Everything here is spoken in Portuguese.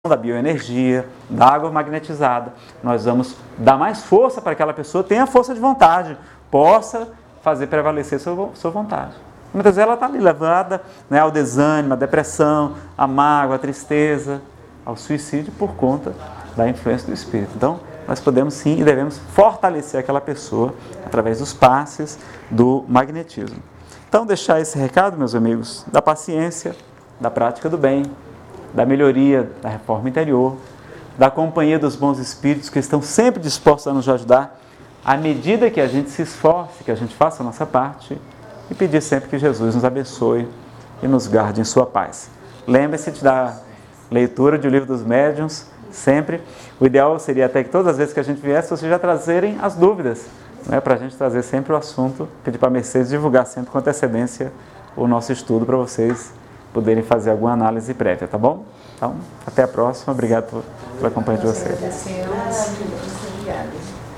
da bioenergia, da água magnetizada. Nós vamos dar mais força para que aquela pessoa tenha força de vontade, possa fazer prevalecer sua vontade. Muitas vezes ela está ali levada, né, ao desânimo, à depressão, à mágoa, à tristeza, ao suicídio por conta da influência do Espírito. Então, nós podemos sim e devemos fortalecer aquela pessoa através dos passes do magnetismo. Então, deixar esse recado, meus amigos, da paciência, da prática do bem, da melhoria da reforma interior, da companhia dos bons espíritos que estão sempre dispostos a nos ajudar, à medida que a gente se esforce, que a gente faça a nossa parte, e pedir sempre que Jesus nos abençoe e nos guarde em sua paz. Lembre-se de dar leitura de O Livro dos Médiuns, sempre. O ideal seria até que todas as vezes que a gente viesse, vocês já trazerem as dúvidas, né, para a gente trazer sempre o assunto, pedir para a Mercedes divulgar sempre com antecedência o nosso estudo para vocês poderem fazer alguma análise prévia, tá bom? Então, até a próxima. Obrigado pela companhia de vocês. Obrigada.